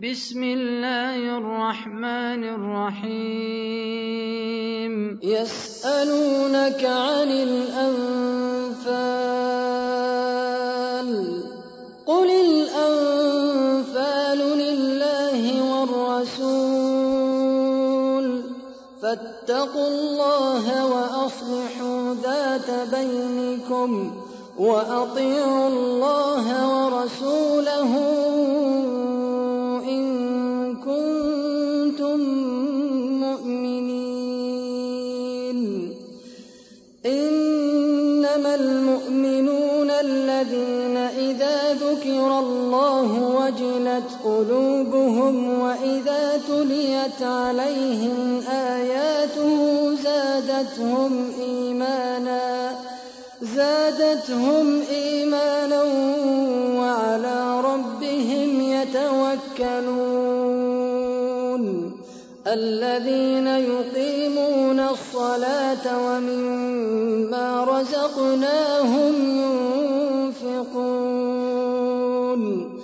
بسم الله الرحمن الرحيم يسألونك عن الأنفال قل الأنفال لله والرسول فاتقوا الله وأصلحوا ذات بينكم وأطيعوا الله ورسوله إن كنتم مؤمنين إنما المؤمنون الذين إذا ذكر الله وجلت قلوبهم وإذا تليت عليهم آياته زادتهم إيمانا وعلى ربهم يتوكلون الذين يقيمون الصلاة ومما رزقناهم ينفقون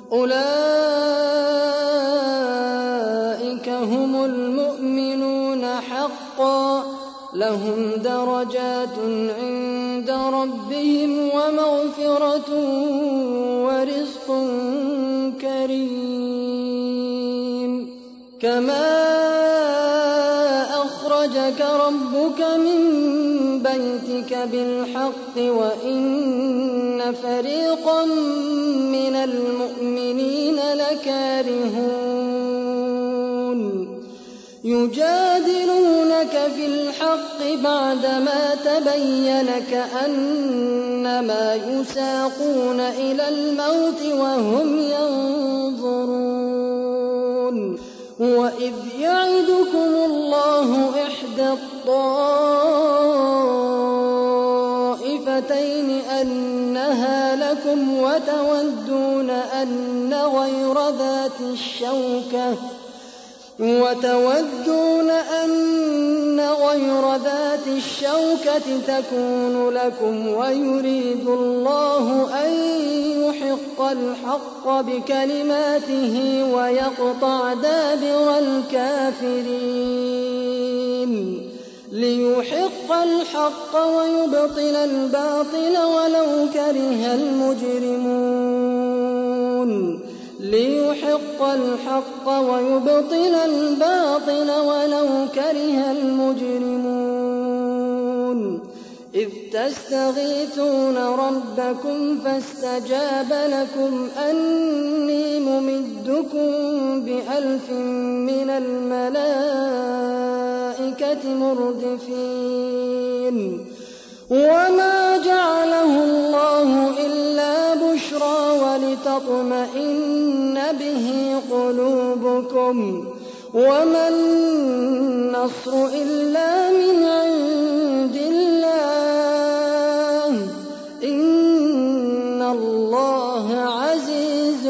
أولئك هم المؤمنون حقا لهم درجات عند ربهم ومغفرة ورزق كريم كما أخرجك ربك من بيتك بالحق وإن فريقا من المؤمنين لكارهون يجادلونك في الحق بعدما تبين كأنما يساقون إلى الموت وهم ينظرون وإذ يعدكم الله إحدى الطائفتين أنها لكم وتودون أن غير ذات الشوكة تكون لكم ويريد الله أن يحق الحق بكلماته ويقطع دابر الكافرين ليحق الحق ويبطل الباطل ولو كره المجرمون ليحق الحق ويبطل الباطل ولو كره المجرمون إذ تستغيثون ربكم فاستجاب لكم أني ممدكم ب1000 من الملائكة مردفين وما جعله الله إلا بشرى ولتطمئن به قلوبكم وما النصر إلا من عند الله إن الله عزيز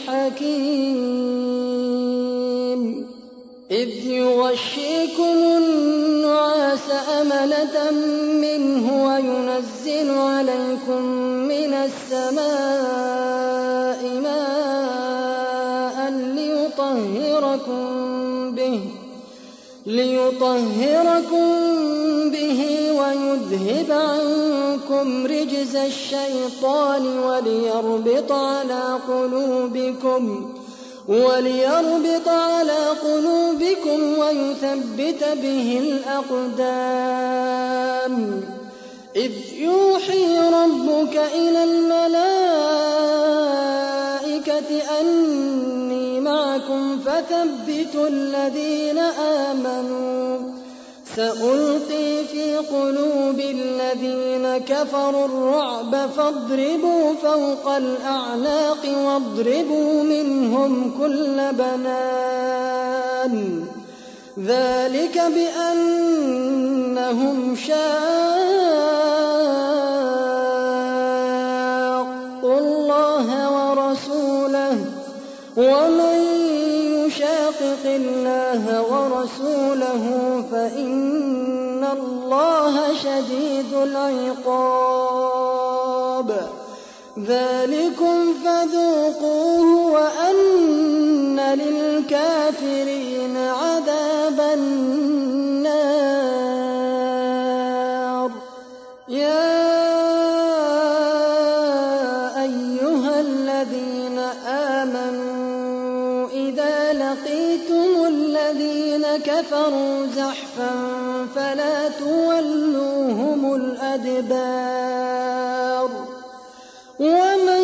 حكيم إذ يغشيكم النعاس أمنة منه وينزل عليكم من السماء ماء ليطهركم به ويذهب عنكم رجز الشيطان وليربط على قلوبكم ويثبت به الأقدام إذ يوحي ربك إلى الملائكة أني معكم فثبتوا الذين آمنوا سألقي في قلوب الذين كفروا الرعب فاضربوا فوق الأعناق واضربوا منهم كل بنان ذلك بأنهم شاقوا الله ورسوله ومن يشاقق الله ورسوله فإن الله شديد العقاب ذلكم فذوقوه وأن للكافرين عذاب النار. يا أيها الذين آمنوا إذا لقيتم الذين كفروا زحفا فلا تولوهم الأدبار ومن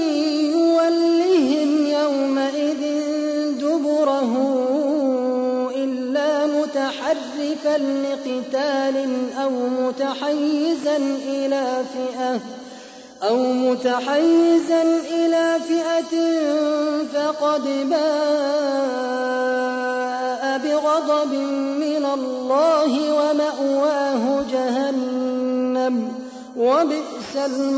يولهم يومئذ دبره إلا متحرفا لقتال أو متحيزا إلى فئة فقد باء بغضب من الله ومأواه جهنم وبئس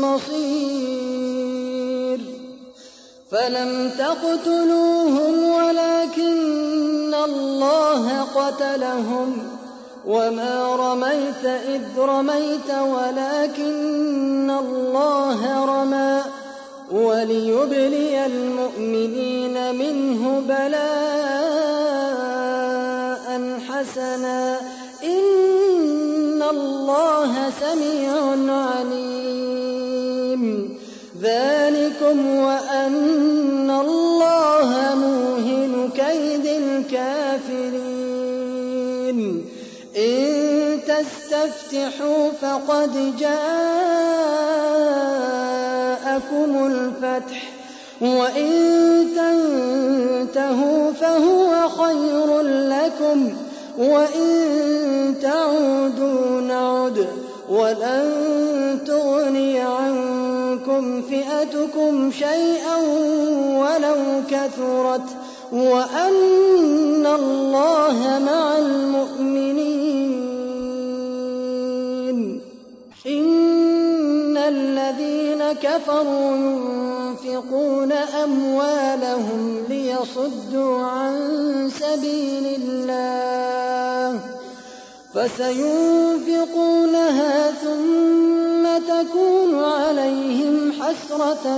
المصير. فلم تقتلوهم ولكن الله قتلهم وما رميت إذ رميت ولكن الله رمى وليبلي المؤمنين منه بلاء حسنا إن الله سميع عليم. ذلكم وأن الله موهن كيد الكافرين. إن تستفتحوا فقد جاءكم الفتح وإن تنتهوا فهو خير لكم وإن تعودوا نعد ولن تغني عنكم فئتكم شيئا ولو كثرت وأن الله مع المؤمنين. إن الذين كفروا ينفقون أموالهم ليصدوا عن سبيل الله فسينفقونها ثم تكون عليهم حسرة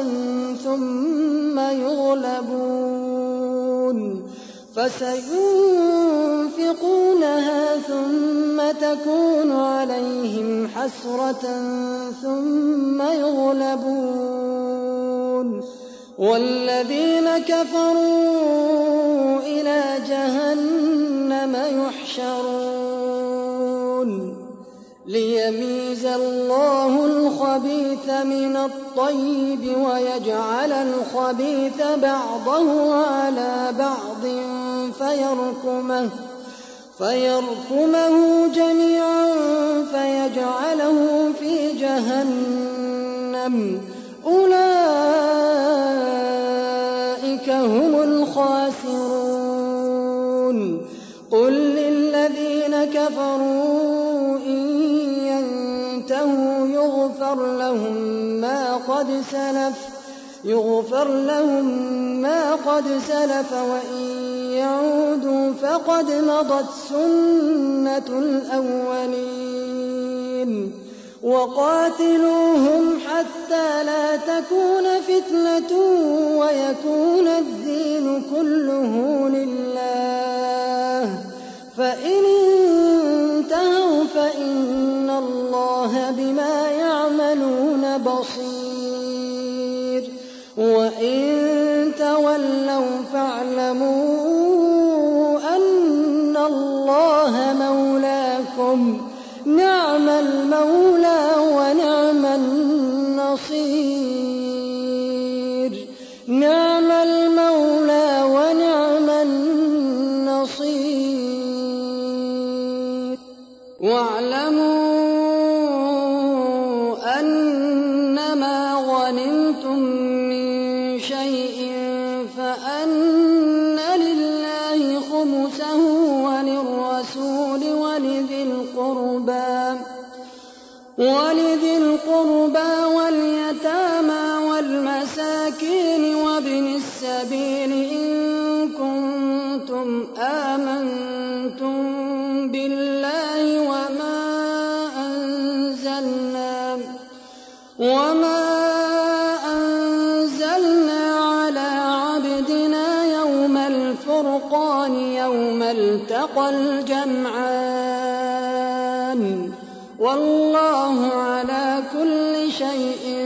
ثم يغلبون والذين كفروا إلى جهنم يحشرون. ليميز الله الخبيث من الطيب ويجعل الخبيث بعضه على بعض فيركمه جميعا فيجعله في جهنم أولئك هم الخاسرون. قل للذين كفروا إن ينتهوا يغفر لهم ما قد سلف وإن يعودوا فقد مضت سنة الأولين. وقاتلوهم حتى لا تكون فتنة ويكون الدين كله لله فإن انتهوا فإن الله بما يعملون بصير. وإن تولوا فاعلموا أن الله مولاكم نعم المولى ونعم النصير. نعم المولى ونعم النصير. واعلموا أنما غنمتم من شيء فأن لله خمسه وللرسول ولذي القربى واليتامى والمساكين وابن السبيل إن كنتم آمنتم بالله وما أنزلنا على عبدنا يوم الفرقان الفرقان يوم التقى الجمعان والله على كل شيء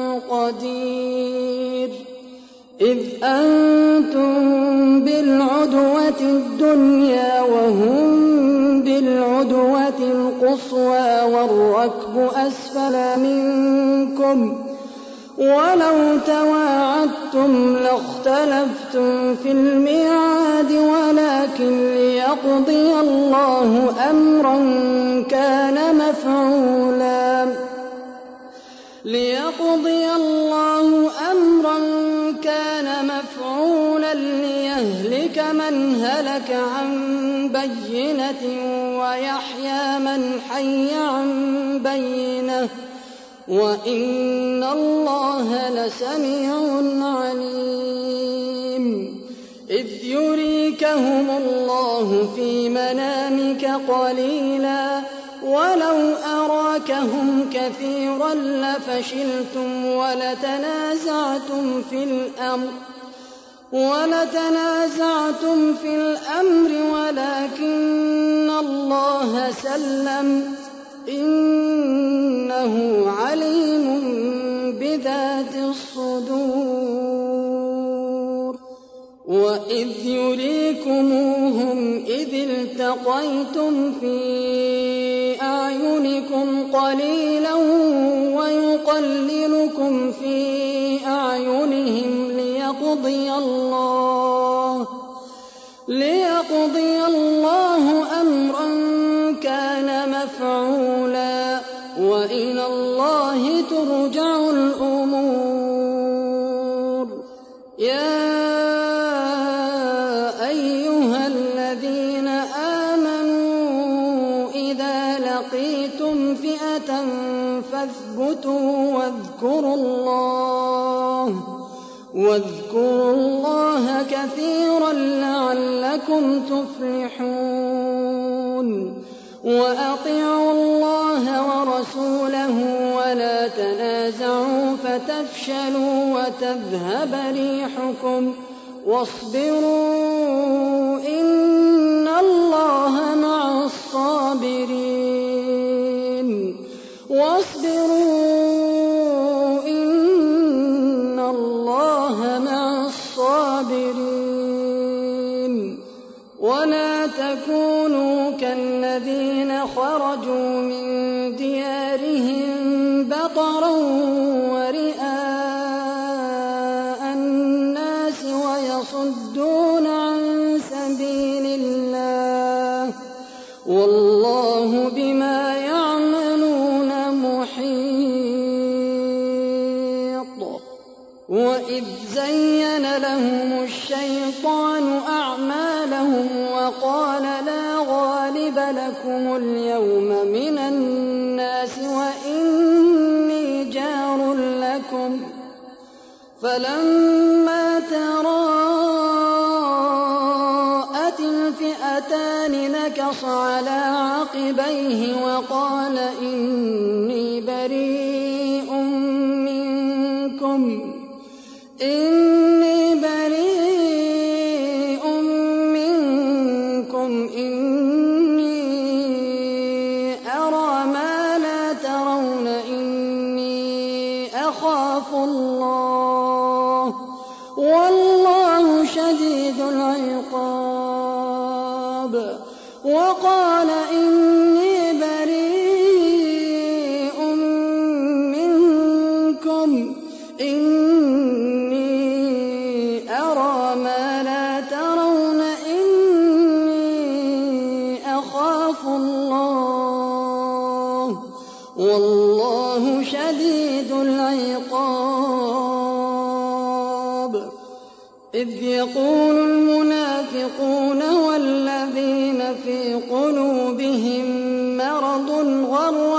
قدير إذ أنتم بالعدوة الدنيا وهم بالعدوة القصوى والركب أسفل منكم ولو تواعدتم لاختلفتم في الميعاد ولكن ليقضي الله أمرا كان مفعولا ليهلك من هلك عن بينة ويحيى من حي عن بينة وإن الله لسميع عليم إذ يريكهم الله في منامك قليلا ولو أراكهم كثيرا لفشلتم ولتنازعتم في الأمر ولكن الله سلم إنه عليم بذات الصدور وإذ يريكموهم إذ التقيتم في أعينكم قليلا ويقللكم في أعينهم ليقضي الله أمرا كان مفعولا وإلى الله ترجع الأمور يا أيها الذين آمنوا إذا لقيتم فئة فاثبتوا واذكروا الله كثيرا لعلكم تفلحون وأطيعوا الله ورسوله ولا تنازعوا فتفشلوا وتذهب ريحكم واصبروا إن الله مع الصابرين ولا تكونوا كالذين خرجوا من ديارهم بطرا ورئاء الناس ويصدون عن سبيل الله والله بما يعملون محيط وإذ زين لهم الشيطان أعمالهم وقال لا غالب لكم اليوم من الناس وإني جار لكم فلما تراءت الفئتان نكص على عقبيه وقال إني بريء منكم إني أرى ما لا ترون إني أخاف الله والله شديد العقاب وقال إني بريء منكم إني أرى ما لا ترون إني أخاف الله والله شديد العقاب إذ يقول المنافقون والذين في قلوبهم مرض غر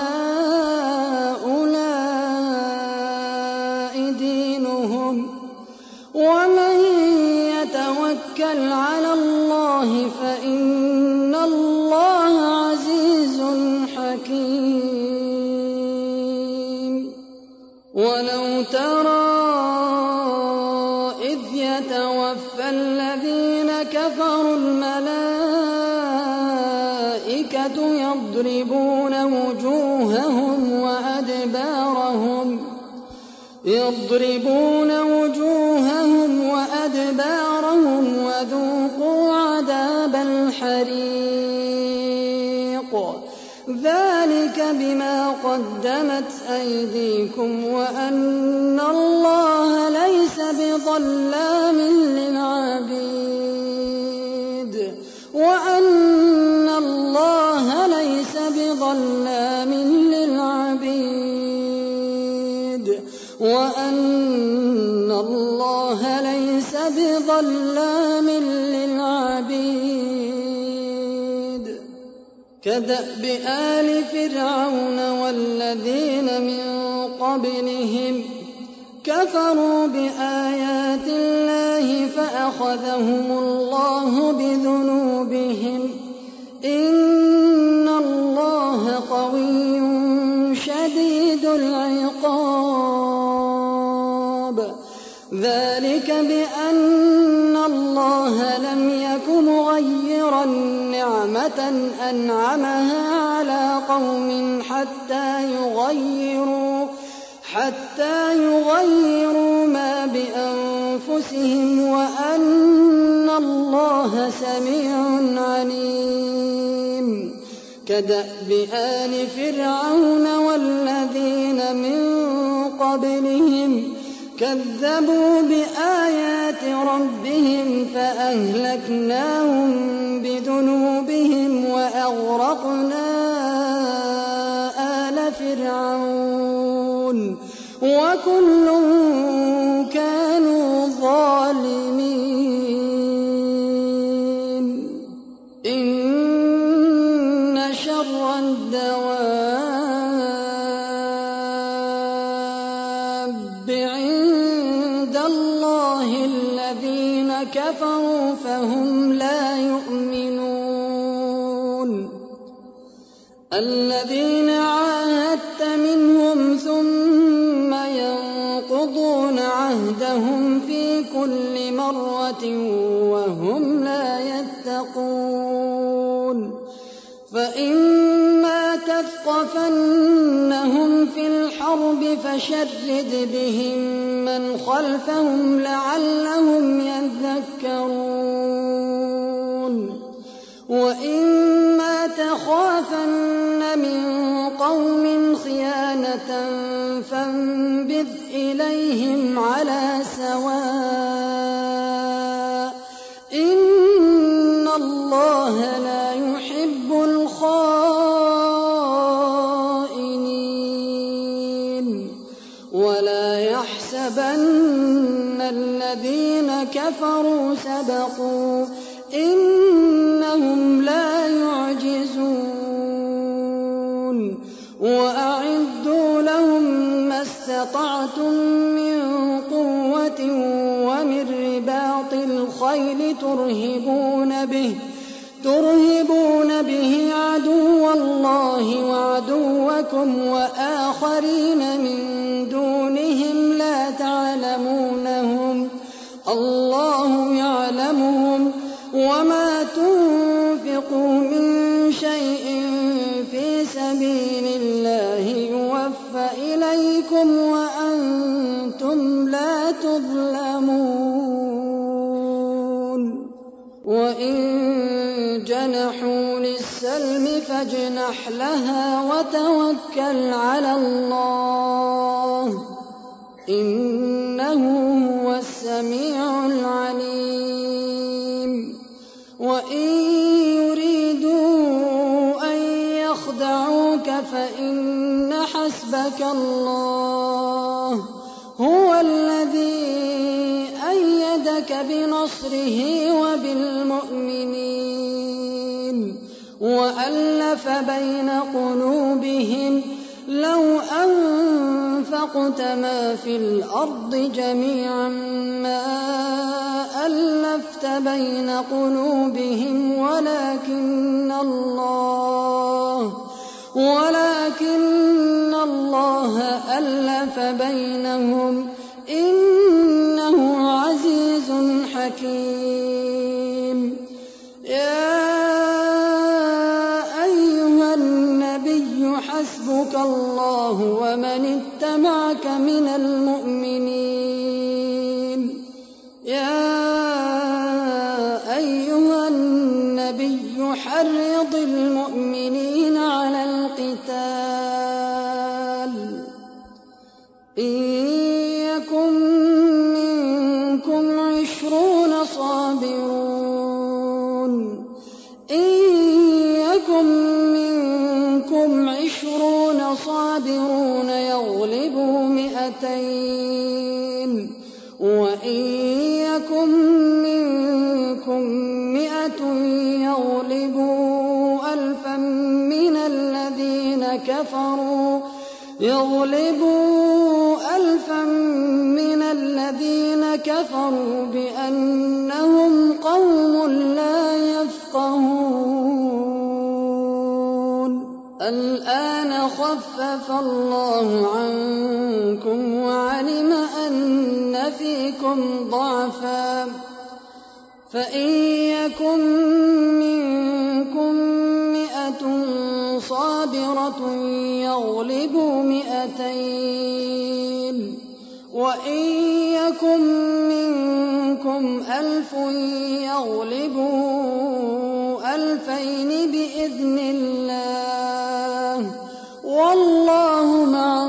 هؤلاء دينهم ومن يتوكل على الله فإن الله عزيز حكيم ولو ترى إذ يتوفى الذين كفروا الملائكة يضربون وجوههم وأدبارهم وذوقوا عذاب الحريق ذلك بما قدمت أيديكم وأن الله ليس بظلام للعبيد كدأب آل فرعون والذين من قبلهم كفروا بآيات الله فأخذهم الله بذنوبهم إن الله قوي شديد العقاب ذلك بأن الله لم يك مغيرا نعمة أنعمها على قوم حتى يغيروا ما بأنفسهم وأن الله سميع عليم كدأب آل فرعون والذين من قبلهم كذبوا بآيات ربهم فأهلكناهم بذنوبهم وأغرقنا آل فرعون وكل كانوا ظالمين إن شر الدواب عند الله الذين كفروا فهم لا يؤمنون الذين عاهدت منهم ثم ينقضون عهدهم في كل مرة وهم لا يتقون فإما تثقفنهم في الحرب فشرد بهم من خلفهم لعلهم يذكرون وإما تخافن من قوم خيانة فانبذ إليهم على سواء إن الله لا يحب الخائنين ولا يحسبن الذين كفروا سبقوا إنهم لا يعجزون وأعدوا لهم ما استطعتم من قوة ومن رباط الخيل ترهبون به عدو الله وعدوكم وآخرين من دونهم لا تعلمونهم الله يعلمهم وما تنفقوا من شيء في سبيل الله يوفى إليكم وأنتم لا تظلمون وإن جنحوا للسلم فاجنح لها وتوكل على الله إنه هو السميع العليم وإن يريدوا أن يخدعوك فإن حسبك الله هو الذي أيدك بنصره وبالمؤمنين وألف بين قلوبهم لو أنفقت ما في الأرض جميعا ما ألفت بين قلوبهم ولكن الله ألف بينهم إنه عزيز حكيم أيها النبي حرض المؤمنين على القتال إن يكن منكم 20 صابرون يغلبوا 200 وإن يكن منكم 100 يغلبوا 1000 من الذين كفروا بأنهم قوم لا يفقهون الآن خفف الله عنكم وعلم أن فيكم ضعفا فإن يكن منكم 100 صابرة يغلبوا 200 وإن يكن منكم 1000 يغلبوا 2000 بإذن الله والله مع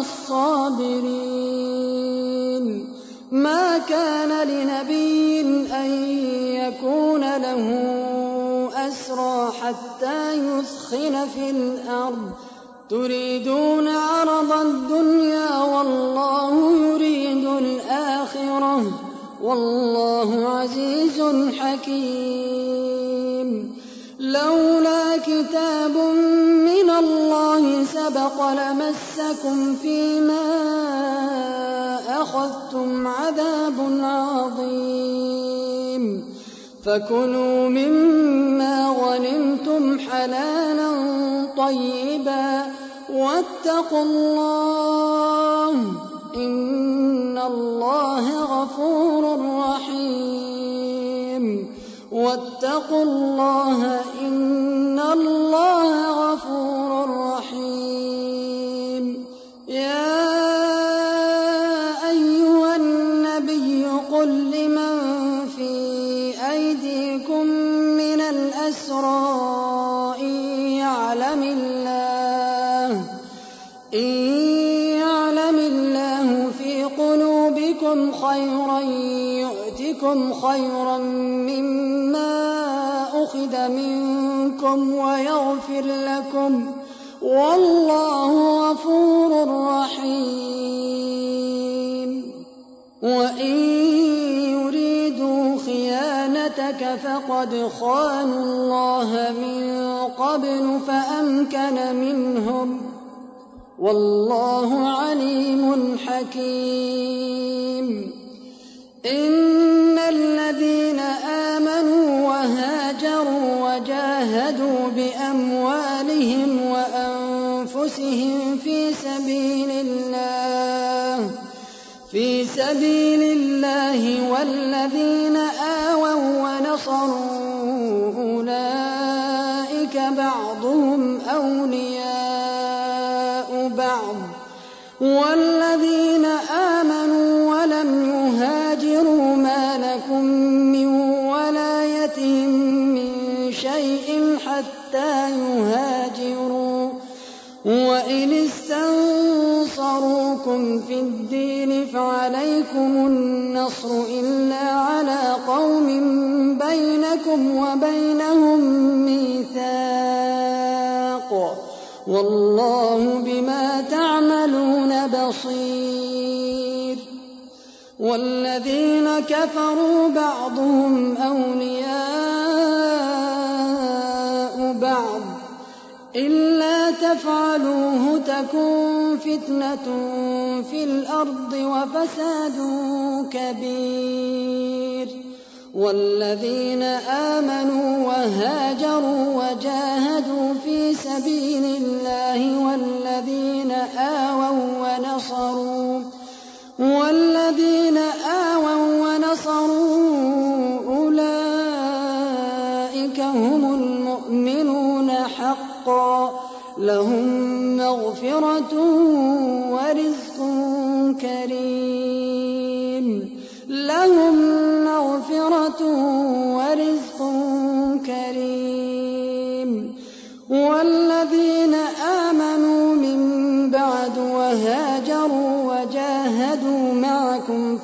الصابرين ما كان لنبي أن يكون له أسرى حتى يثخن في الأرض تريدون عرض الدنيا والله يريد الآخرة والله عزيز حكيم لولا كتاب من الله سبق لمسكم فيما أخذتم عذاب عظيم فكلوا مما غنمتم حلالا طيبا واتقوا الله إن الله غفور رحيم واتقوا الله إن الله غفور رحيم يا أيها النبي قل لمن في أيديكم من الأسرى إن يعلم الله في قلوبكم خيرا يؤتكم خيرا مما أخذ منكم ويغفر لكم والله غفور رحيم وإن يريدوا خيانتك فقد خانوا الله من قبل فأمكن منهم والله عليم حكيم إن الذين آمنوا وهاجروا وجاهدوا بأموالهم وأنفسهم في سبيل الله والذين آووا ونصروا أولئك بعضهم أولياء بعض والذين آمنوا ولم يهاجروا ما لكم من ولايتهم من شيء حتى يهاجروا وإن استنصروكم في الدين فعليكم النصر إلا على قوم بينكم وبينهم ميثاق والله بما تعملون بصير والذين كفروا بعضهم أولياء بعض إلا تفعلوه تكن فتنة في الأرض وفساد كبير والذين آمنوا وهاجروا وجاهدوا في سبيل الله والذين آووا ونصروا أولئك هم المؤمنون حقا لهم مغفرة ورزق كريم لكم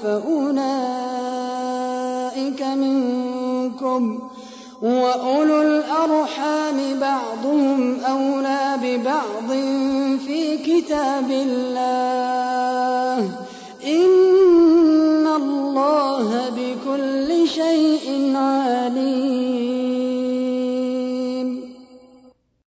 فأولئك منكم، وأولو الأرحام بعضهم أولى ببعض في كتاب الله